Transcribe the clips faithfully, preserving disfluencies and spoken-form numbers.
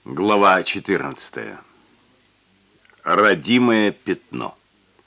Глава четырнадцатая. Родимое пятно.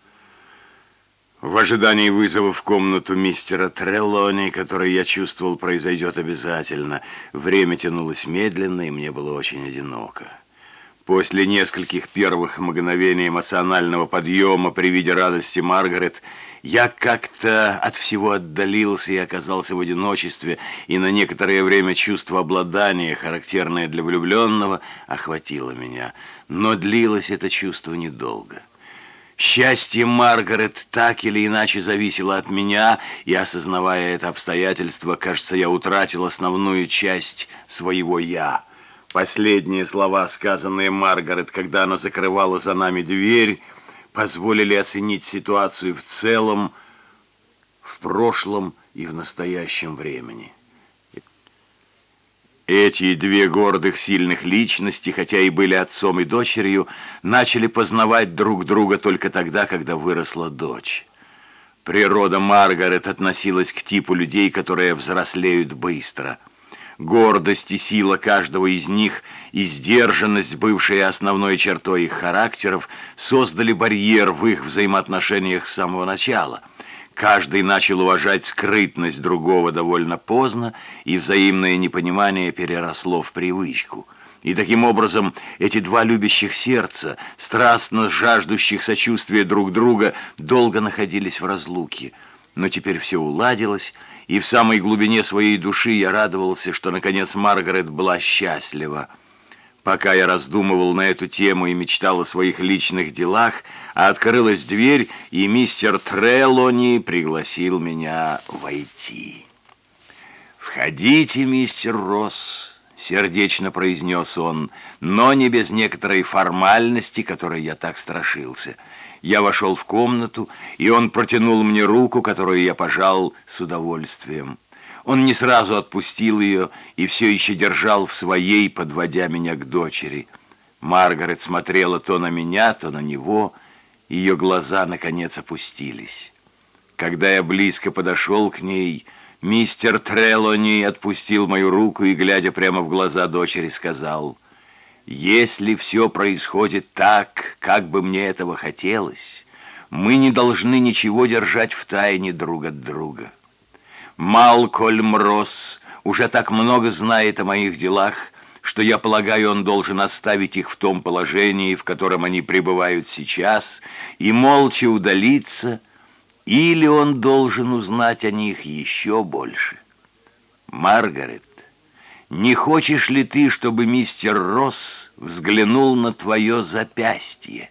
В ожидании вызова в комнату мистера Трелони, который, я чувствовал, произойдет обязательно, время тянулось медленно, и мне было очень одиноко. После нескольких первых мгновений эмоционального подъема при виде радости Маргарет, я как-то от всего отдалился и оказался в одиночестве, и на некоторое время чувство обладания, характерное для влюбленного, охватило меня. Но длилось это чувство недолго. Счастье Маргарет так или иначе зависело от меня, и, осознавая это обстоятельство, кажется, я утратил основную часть своего «я». Последние слова, сказанные Маргарет, когда она закрывала за нами дверь, позволили оценить ситуацию в целом, в прошлом и в настоящем времени. Эти две гордых, сильных личности, хотя и были отцом и дочерью, начали познавать друг друга только тогда, когда выросла дочь. Природа Маргарет относилась к типу людей, которые взрослеют быстро. Гордость и сила каждого из них и сдержанность, бывшая основной чертой их характеров, создали барьер в их взаимоотношениях с самого начала. Каждый начал уважать скрытность другого довольно поздно, и взаимное непонимание переросло в привычку. И таким образом эти два любящих сердца, страстно жаждущих сочувствия друг друга, долго находились в разлуке. Но теперь все уладилось, и в самой глубине своей души я радовался, что, наконец, Маргарет была счастлива. Пока я раздумывал на эту тему и мечтал о своих личных делах, открылась дверь, и мистер Трелони пригласил меня войти. «Входите, мистер Росс», — сердечно произнес он, но не без некоторой формальности, которой я так страшился. Я вошел в комнату, и он протянул мне руку, которую я пожал с удовольствием. Он не сразу отпустил ее и все еще держал в своей, подводя меня к дочери. Маргарет смотрела то на меня, то на него. Ее глаза, наконец, опустились. Когда я близко подошел к ней, мистер Трелони отпустил мою руку и, глядя прямо в глаза дочери, сказал: «Если все происходит так, как бы мне этого хотелось, мы не должны ничего держать в тайне друг от друга. Малкольм Росс уже так много знает о моих делах, что, я полагаю, он должен оставить их в том положении, в котором они пребывают сейчас, и молча удалиться, или он должен узнать о них еще больше. Маргарет, не хочешь ли ты, чтобы мистер Росс взглянул на твое запястье?»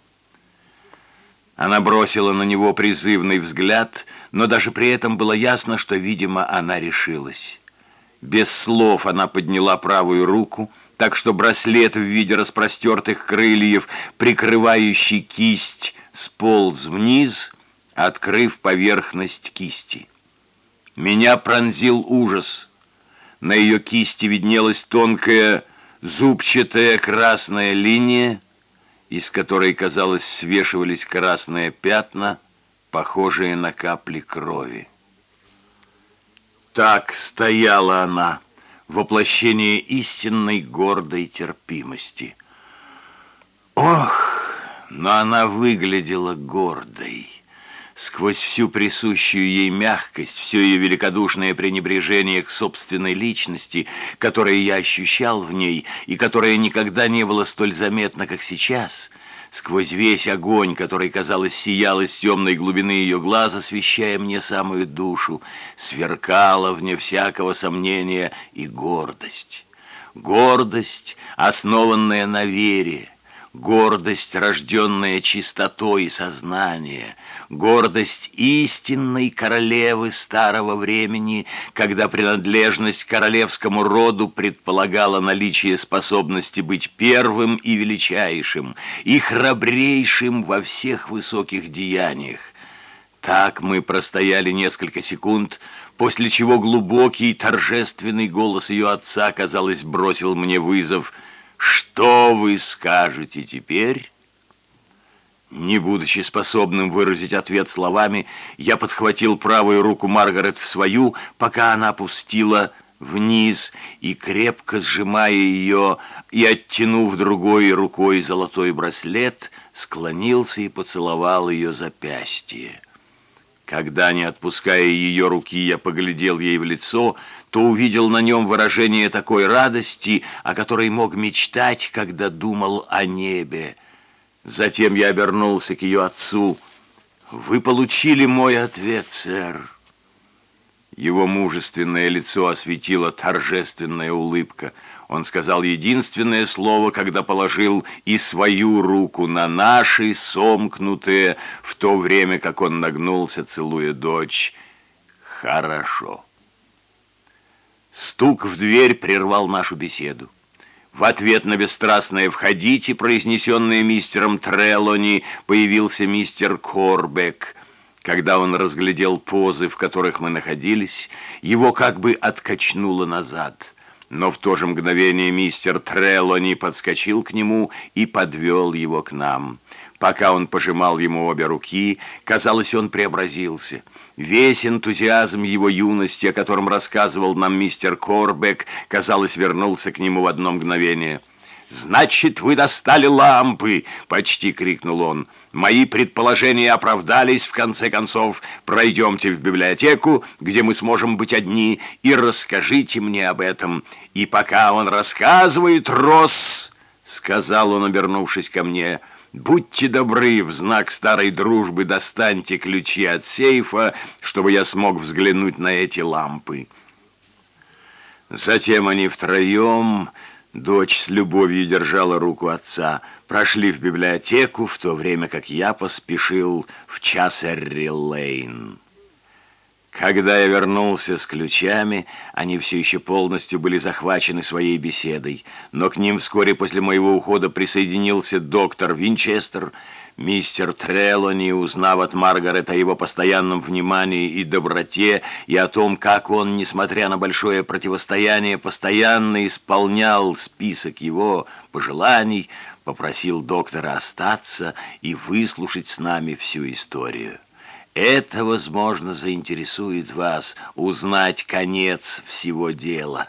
Она бросила на него призывный взгляд, но даже при этом было ясно, что, видимо, она решилась. Без слов она подняла правую руку, так что браслет в виде распростертых крыльев, прикрывающий кисть, сполз вниз, открыв поверхность кисти. Меня пронзил ужас. На ее кисти виднелась тонкая зубчатая красная линия, из которой, казалось, свешивались красные пятна, похожие на капли крови. Так стояла она, воплощение истинной гордой терпимости. Ох, но она выглядела гордой. Сквозь всю присущую ей мягкость, все ее великодушное пренебрежение к собственной личности, которое я ощущал в ней и которое никогда не было столь заметно, как сейчас, сквозь весь огонь, который, казалось, сиял из темной глубины ее глаз, освещая мне самую душу, сверкала, вне всякого сомнения, и гордость. Гордость, основанная на вере. Гордость, рожденная чистотой сознания, гордость истинной королевы старого времени, когда принадлежность к королевскому роду предполагала наличие способности быть первым и величайшим, и храбрейшим во всех высоких деяниях. Так мы простояли несколько секунд, после чего глубокий торжественный голос ее отца, казалось, бросил мне вызов: «Что вы скажете теперь?» Не будучи способным выразить ответ словами, я подхватил правую руку Маргарет в свою, пока она опустила вниз и, крепко сжимая ее и оттянув другой рукой золотой браслет, склонился и поцеловал ее запястье. Когда, не отпуская ее руки, я поглядел ей в лицо, то увидел на нем выражение такой радости, о которой мог мечтать, когда думал о небе. Затем я обернулся к ее отцу. «Вы получили мой ответ, сэр». Его мужественное лицо осветила торжественная улыбка. Он сказал единственное слово, когда положил и свою руку на наши, сомкнутые, в то время как он нагнулся, целуя дочь. «Хорошо». Стук в дверь прервал нашу беседу. В ответ на бесстрастное «входите», произнесенное мистером Трелони, появился мистер Корбек. Когда он разглядел позы, в которых мы находились, его как бы откачнуло назад. Но в то же мгновение мистер Трелони подскочил к нему и подвел его к нам. Пока он пожимал ему обе руки, казалось, он преобразился. Весь энтузиазм его юности, о котором рассказывал нам мистер Корбек, казалось, вернулся к нему в одно мгновение. «Значит, вы достали лампы!» — почти крикнул он. «Мои предположения оправдались, в конце концов. Пройдемте в библиотеку, где мы сможем быть одни, и расскажите мне об этом. И пока он рассказывает, Росс, — сказал он, обернувшись ко мне, — будьте добры, в знак старой дружбы достаньте ключи от сейфа, чтобы я смог взглянуть на эти лампы». Затем они втроем... Дочь с любовью держала руку отца, прошли в библиотеку, в то время как я поспешил в Часерри-Лейн. Когда я вернулся с ключами, они все еще полностью были захвачены своей беседой, но к ним вскоре после моего ухода присоединился доктор Винчестер. Мистер Трелони, узнав от Маргарет о его постоянном внимании и доброте, и о том, как он, несмотря на большое противостояние, постоянно исполнял список его пожеланий, попросил доктора остаться и выслушать с нами всю историю. Это, возможно, заинтересует вас узнать конец всего дела.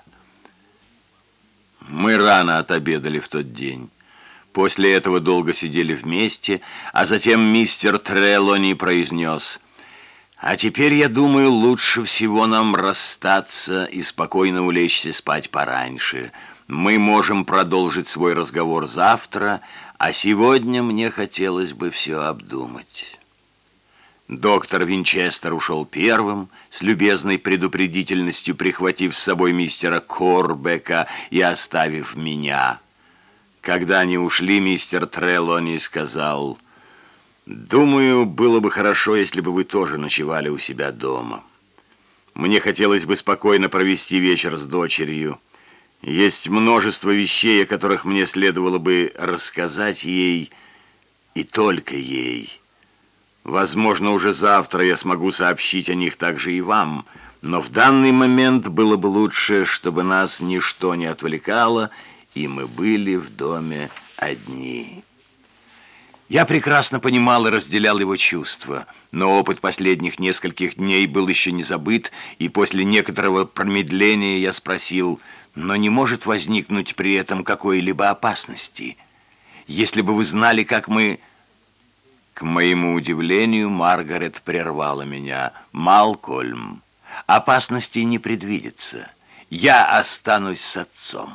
Мы рано отобедали в тот день. После этого долго сидели вместе, а затем мистер Трелони произнес: «А теперь, я думаю, лучше всего нам расстаться и спокойно улечься спать пораньше. Мы можем продолжить свой разговор завтра, а сегодня мне хотелось бы все обдумать». Доктор Винчестер ушел первым, с любезной предупредительностью прихватив с собой мистера Корбека и оставив меня. Когда они ушли, мистер Трелони сказал: «Думаю, было бы хорошо, если бы вы тоже ночевали у себя дома. Мне хотелось бы спокойно провести вечер с дочерью. Есть множество вещей, о которых мне следовало бы рассказать ей, и только ей. Возможно, уже завтра я смогу сообщить о них также и вам, но в данный момент было бы лучше, чтобы нас ничто не отвлекало, и мы были в доме одни». Я прекрасно понимал и разделял его чувства, но опыт последних нескольких дней был еще не забыт, и после некоторого промедления я спросил: «Но не может возникнуть при этом какой-либо опасности? Если бы вы знали, как мы...» К моему удивлению, Маргарет прервала меня: «Малкольм, опасностей не предвидится. Я останусь с отцом».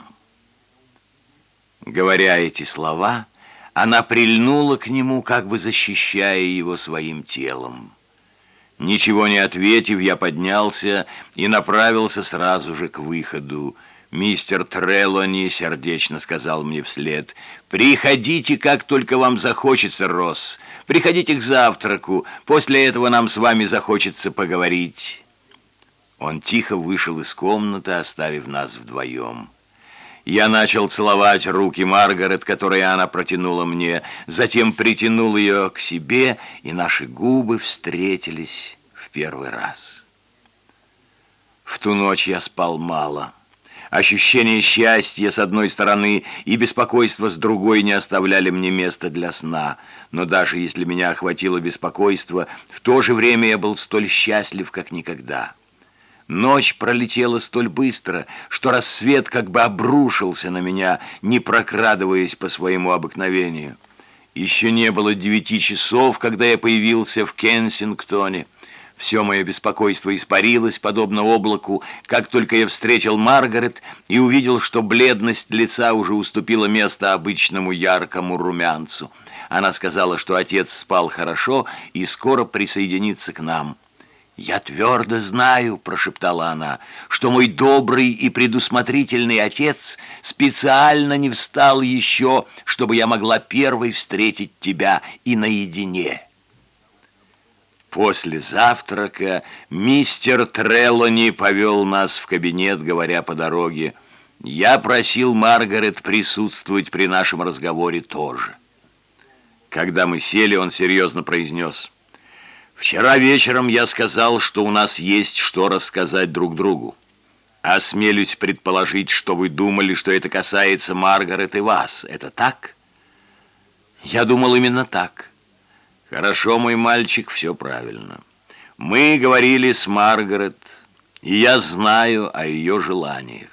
Говоря эти слова, она прильнула к нему, как бы защищая его своим телом. Ничего не ответив, я поднялся и направился сразу же к выходу. Мистер Трелони сердечно сказал мне вслед: «Приходите, как только вам захочется, Росс. Приходите к завтраку. После этого нам с вами захочется поговорить». Он тихо вышел из комнаты, оставив нас вдвоем. Я начал целовать руки Маргарет, которые она протянула мне, затем притянул ее к себе, и наши губы встретились в первый раз. В ту ночь я спал мало. Ощущение счастья с одной стороны и беспокойство с другой не оставляли мне места для сна. Но даже если меня охватило беспокойство, в то же время я был столь счастлив, как никогда. Ночь пролетела столь быстро, что рассвет как бы обрушился на меня, не прокрадываясь по своему обыкновению. Еще не было девяти часов, когда я появился в Кенсингтоне. Все мое беспокойство испарилось, подобно облаку, как только я встретил Маргарет и увидел, что бледность лица уже уступила место обычному яркому румянцу. Она сказала, что отец спал хорошо и скоро присоединится к нам. «Я твердо знаю», — прошептала она, — «что мой добрый и предусмотрительный отец специально не встал еще, чтобы я могла первой встретить тебя и наедине». После завтрака мистер Трелони повел нас в кабинет, говоря по дороге: «Я просил Маргарет присутствовать при нашем разговоре тоже». Когда мы сели, он серьезно произнес: «Вчера вечером я сказал, что у нас есть что рассказать друг другу. Осмелюсь предположить, что вы думали, что это касается Маргарет и вас. Это так?» «Я думал именно так». «Хорошо, мой мальчик, все правильно. Мы говорили с Маргарет, и я знаю о ее желаниях».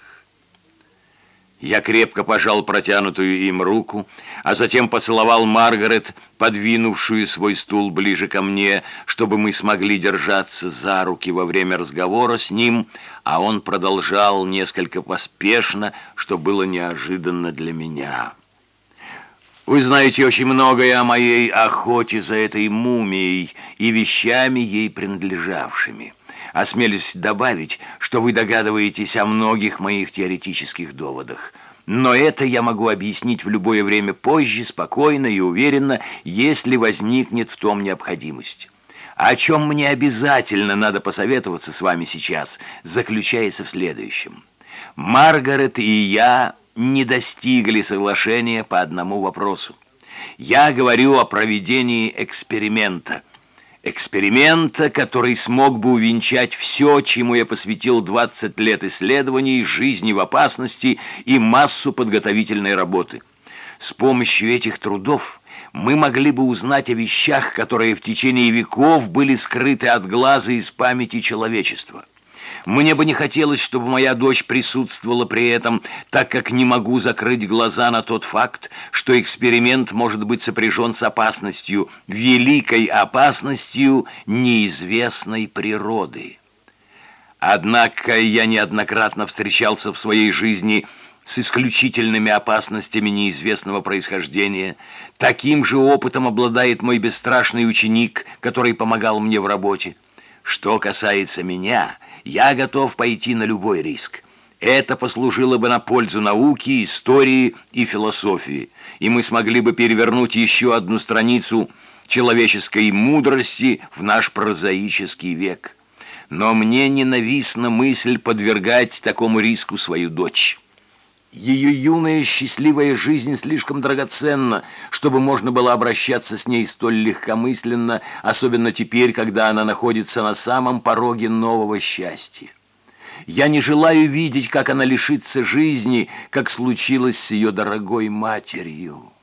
Я крепко пожал протянутую им руку, а затем поцеловал Маргарет, подвинувшую свой стул ближе ко мне, чтобы мы смогли держаться за руки во время разговора с ним, а он продолжал несколько поспешно, что было неожиданно для меня. «Вы знаете очень многое о моей охоте за этой мумией и вещами, ей принадлежавшими. Осмелюсь добавить, что вы догадываетесь о многих моих теоретических доводах. Но это я могу объяснить в любое время позже, спокойно и уверенно, если возникнет в том необходимость. О чем мне обязательно надо посоветоваться с вами сейчас, заключается в следующем. Маргарет и я не достигли соглашения по одному вопросу. Я говорю о проведении эксперимента. Эксперимента, который смог бы увенчать все, чему я посвятил двадцать лет исследований, жизни в опасности и массу подготовительной работы. С помощью этих трудов мы могли бы узнать о вещах, которые в течение веков были скрыты от глаза из памяти человечества. Мне бы не хотелось, чтобы моя дочь присутствовала при этом, так как не могу закрыть глаза на тот факт, что эксперимент может быть сопряжен с опасностью, великой опасностью неизвестной природы. Однако я неоднократно встречался в своей жизни с исключительными опасностями неизвестного происхождения. Таким же опытом обладает мой бесстрашный ученик, который помогал мне в работе. Что касается меня, я готов пойти на любой риск. Это послужило бы на пользу науки, истории и философии, и мы смогли бы перевернуть еще одну страницу человеческой мудрости в наш прозаический век. Но мне ненавистна мысль подвергать такому риску свою дочь. Ее юная счастливая жизнь слишком драгоценна, чтобы можно было обращаться с ней столь легкомысленно, особенно теперь, когда она находится на самом пороге нового счастья. Я не желаю видеть, как она лишится жизни, как случилось с ее дорогой матерью».